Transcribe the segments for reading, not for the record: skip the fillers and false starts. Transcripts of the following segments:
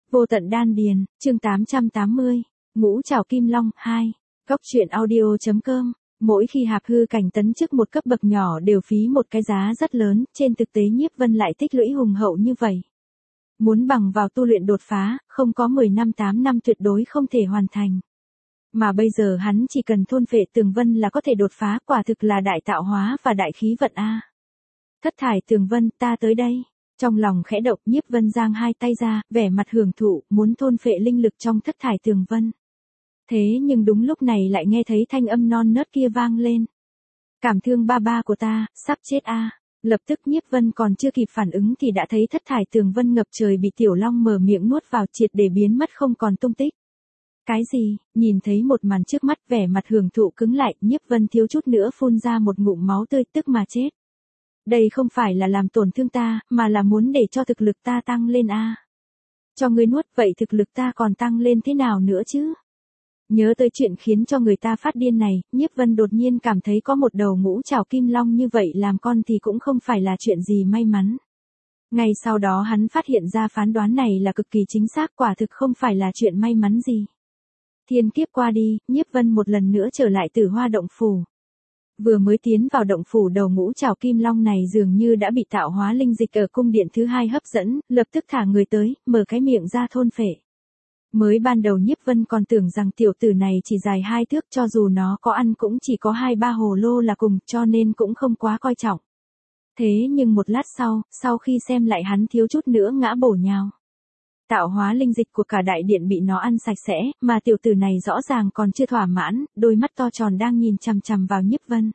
Vô tận đan điền, chương 880, Ngũ Trảo Kim Long 2, Góc truyện audio.com. Mỗi khi Hạp Hư Cảnh tấn chức một cấp bậc nhỏ đều phí một cái giá rất lớn, trên thực tế Nhiếp Vân lại tích lũy hùng hậu như vậy. Muốn bằng vào tu luyện đột phá, không có 10 năm 8 năm tuyệt đối không thể hoàn thành. Mà bây giờ hắn chỉ cần thôn phệ tường vân là có thể đột phá, quả thực là đại tạo hóa và đại khí vận a. Thất thải tường vân, ta tới đây. Trong lòng khẽ động, Nhiếp Vân giang hai tay ra, vẻ mặt hưởng thụ, muốn thôn phệ linh lực trong thất thải tường vân. Thế nhưng đúng lúc này lại nghe thấy thanh âm non nớt kia vang lên. Cảm thương ba ba của ta, sắp chết a. Lập tức Nhiếp Vân còn chưa kịp phản ứng thì đã thấy thất thải tường vân ngập trời bị Tiểu Long mở miệng nuốt vào, triệt để biến mất không còn tung tích. Cái gì? Nhìn thấy một màn trước mắt, vẻ mặt hưởng thụ cứng lại, Nhiếp Vân thiếu chút nữa phun ra một ngụm máu tươi tức mà chết. Đây không phải là làm tổn thương ta, mà là muốn để cho thực lực ta tăng lên a. Cho ngươi nuốt, vậy thực lực ta còn tăng lên thế nào nữa chứ? Nhớ tới chuyện khiến cho người ta phát điên này, Nhiếp Vân đột nhiên cảm thấy có một đầu ngũ trảo kim long như vậy làm con thì cũng không phải là chuyện gì may mắn. Ngay sau đó hắn phát hiện ra phán đoán này là cực kỳ chính xác, quả thực không phải là chuyện may mắn gì. Thiên kiếp qua đi, Nhiếp Vân một lần nữa trở lại Tử Hoa động phủ. Vừa mới tiến vào động phủ, đầu ngũ trảo kim long này dường như đã bị tạo hóa linh dịch ở cung điện thứ hai hấp dẫn, lập tức thả người tới, mở cái miệng ra thôn phệ. Mới ban đầu Nhiếp Vân còn tưởng rằng tiểu tử này chỉ dài 2 thước, cho dù nó có ăn cũng chỉ có 2-3 hồ lô là cùng, cho nên cũng không quá coi trọng. Thế nhưng một lát sau khi xem lại hắn thiếu chút nữa ngã bổ nhào. Tạo hóa linh dịch của cả đại điện bị nó ăn sạch sẽ, mà tiểu tử này rõ ràng còn chưa thỏa mãn, đôi mắt to tròn đang nhìn chằm chằm vào Nhiếp Vân.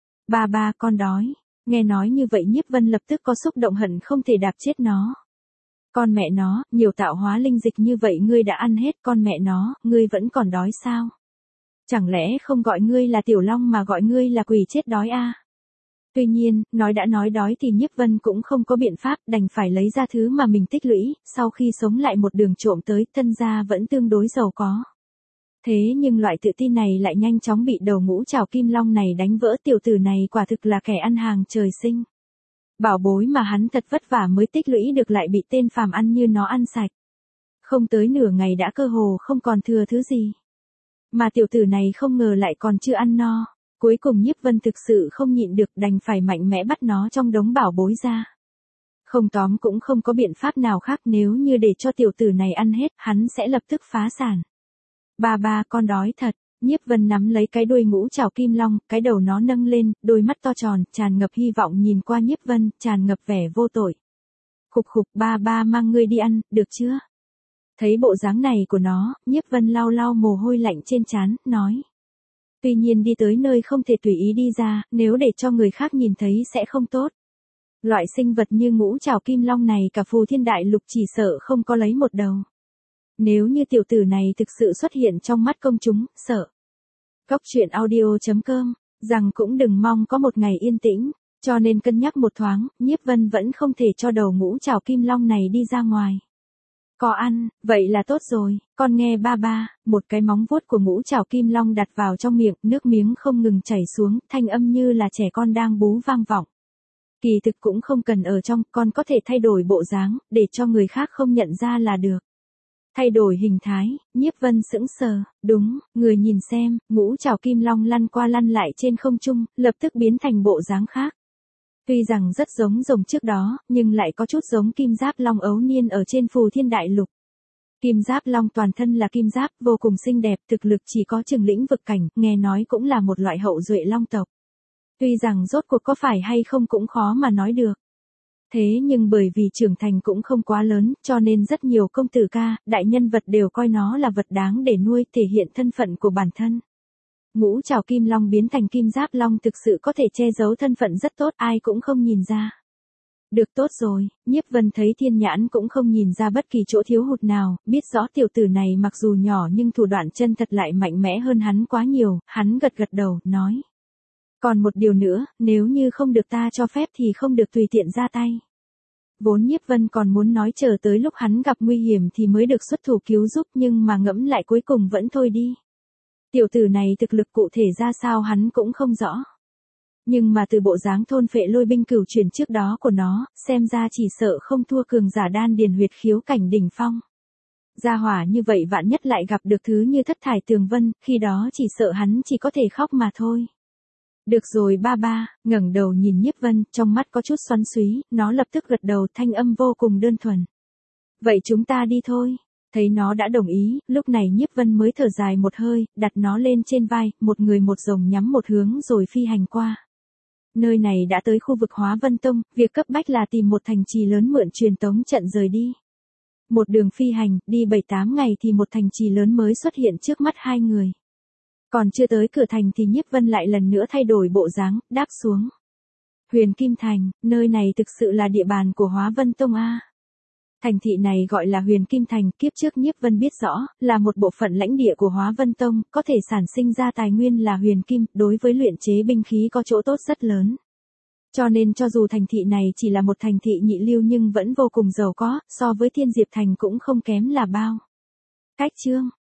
Ba, con đói. Nghe nói như vậy Nhiếp Vân lập tức có xúc động hận không thể đạp chết nó. Con mẹ nó, nhiều tạo hóa linh dịch như vậy ngươi đã ăn hết, con mẹ nó, ngươi vẫn còn đói sao? Chẳng lẽ không gọi ngươi là Tiểu Long mà gọi ngươi là quỷ chết đói a? Tuy nhiên, nói đã nói đói thì Nhiếp Vân cũng không có biện pháp, đành phải lấy ra thứ mà mình tích lũy, sau khi sống lại một đường trộm tới, thân gia vẫn tương đối giàu có. Thế nhưng loại tự tin này lại nhanh chóng bị đầu ngũ trảo kim long này đánh vỡ, tiểu tử này quả thực là kẻ ăn hàng trời sinh. Bảo bối mà hắn thật vất vả mới tích lũy được lại bị tên phàm ăn như nó ăn sạch. Không tới nửa ngày đã cơ hồ không còn thừa thứ gì. Mà tiểu tử này không ngờ lại còn chưa ăn no. Cuối cùng Nhiếp Vân thực sự không nhịn được, đành phải mạnh mẽ bắt nó trong đống bảo bối ra. Không tóm cũng không có biện pháp nào khác, nếu như để cho tiểu tử này ăn hết, hắn sẽ lập tức phá sản. Ba, con đói thật. Nhiếp Vân nắm lấy cái đuôi ngũ trảo kim long, cái đầu nó nâng lên, đôi mắt to tròn, tràn ngập hy vọng nhìn qua Nhiếp Vân, tràn ngập vẻ vô tội. Khục, ba mang ngươi đi ăn, được chưa? Thấy bộ dáng này của nó, Nhiếp Vân lau mồ hôi lạnh trên trán, nói. Tuy nhiên đi tới nơi không thể tùy ý đi ra, nếu để cho người khác nhìn thấy sẽ không tốt. Loại sinh vật như ngũ trảo kim long này cả Phù Thiên Đại Lục chỉ sợ không có lấy một đầu. Nếu như tiểu tử này thực sự xuất hiện trong mắt công chúng, sợ. Góc truyện audio.com, rằng cũng đừng mong có một ngày yên tĩnh, cho nên cân nhắc một thoáng, Nhiếp Vân vẫn không thể cho đầu ngũ trảo kim long này đi ra ngoài. Có ăn, vậy là tốt rồi, con nghe ba, một cái móng vuốt của ngũ trảo kim long đặt vào trong miệng, nước miếng không ngừng chảy xuống, thanh âm như là trẻ con đang bú vang vọng. Kỳ thực cũng không cần ở trong, con có thể thay đổi bộ dáng, để cho người khác không nhận ra là được. Thay đổi hình thái, Nhiếp Vân sững sờ, đúng, người nhìn xem, ngũ trảo kim long lăn qua lăn lại trên không trung, lập tức biến thành bộ dáng khác. Tuy rằng rất giống rồng trước đó, nhưng lại có chút giống kim giáp long ấu niên ở trên Phù Thiên Đại Lục. Kim giáp long toàn thân là kim giáp, vô cùng xinh đẹp, thực lực chỉ có chừng lĩnh vực cảnh, nghe nói cũng là một loại hậu duệ long tộc. Tuy rằng rốt cuộc có phải hay không cũng khó mà nói được. Thế nhưng bởi vì trưởng thành cũng không quá lớn, cho nên rất nhiều công tử ca, đại nhân vật đều coi nó là vật đáng để nuôi, thể hiện thân phận của bản thân. Ngũ trảo kim long biến thành kim giáp long thực sự có thể che giấu thân phận rất tốt, ai cũng không nhìn ra. Được, tốt rồi, Nhiếp Vân thấy thiên nhãn cũng không nhìn ra bất kỳ chỗ thiếu hụt nào, biết rõ tiểu tử này mặc dù nhỏ nhưng thủ đoạn chân thật lại mạnh mẽ hơn hắn quá nhiều, hắn gật đầu, nói. Còn một điều nữa, nếu như không được ta cho phép thì không được tùy tiện ra tay. Vốn Nhiếp Vân còn muốn nói chờ tới lúc hắn gặp nguy hiểm thì mới được xuất thủ cứu giúp, nhưng mà ngẫm lại cuối cùng vẫn thôi đi. Tiểu tử này thực lực cụ thể ra sao hắn cũng không rõ. Nhưng mà từ bộ dáng thôn phệ lôi binh cửu chuyển trước đó của nó, xem ra chỉ sợ không thua cường giả đan điền huyệt khiếu cảnh đỉnh phong. Gia hỏa như vậy vạn nhất lại gặp được thứ như Thất Thải Tường Vân, khi đó chỉ sợ hắn chỉ có thể khóc mà thôi. Được rồi ba ba, ngẩng đầu nhìn Nhiếp Vân, trong mắt có chút xoắn xuý, nó lập tức gật đầu, thanh âm vô cùng đơn thuần. Vậy chúng ta đi thôi. Thấy nó đã đồng ý, lúc này Nhiếp Vân mới thở dài một hơi, đặt nó lên trên vai, một người một rồng nhắm một hướng rồi phi hành qua. Nơi này đã tới khu vực Hóa Vân Tông, việc cấp bách là tìm một thành trì lớn mượn truyền tống trận rời đi. Một đường phi hành, đi 7-8 ngày thì một thành trì lớn mới xuất hiện trước mắt hai người. Còn chưa tới cửa thành thì Nhiếp Vân lại lần nữa thay đổi bộ dáng, đáp xuống. Huyền Kim Thành, nơi này thực sự là địa bàn của Hóa Vân Tông a. Thành thị này gọi là Huyền Kim Thành, kiếp trước Nhiếp Vân biết rõ, là một bộ phận lãnh địa của Hóa Vân Tông, có thể sản sinh ra tài nguyên là huyền kim, đối với luyện chế binh khí có chỗ tốt rất lớn. Cho nên cho dù thành thị này chỉ là một thành thị nhị lưu nhưng vẫn vô cùng giàu có, so với Thiên Diệp Thành cũng không kém là bao. Cách chương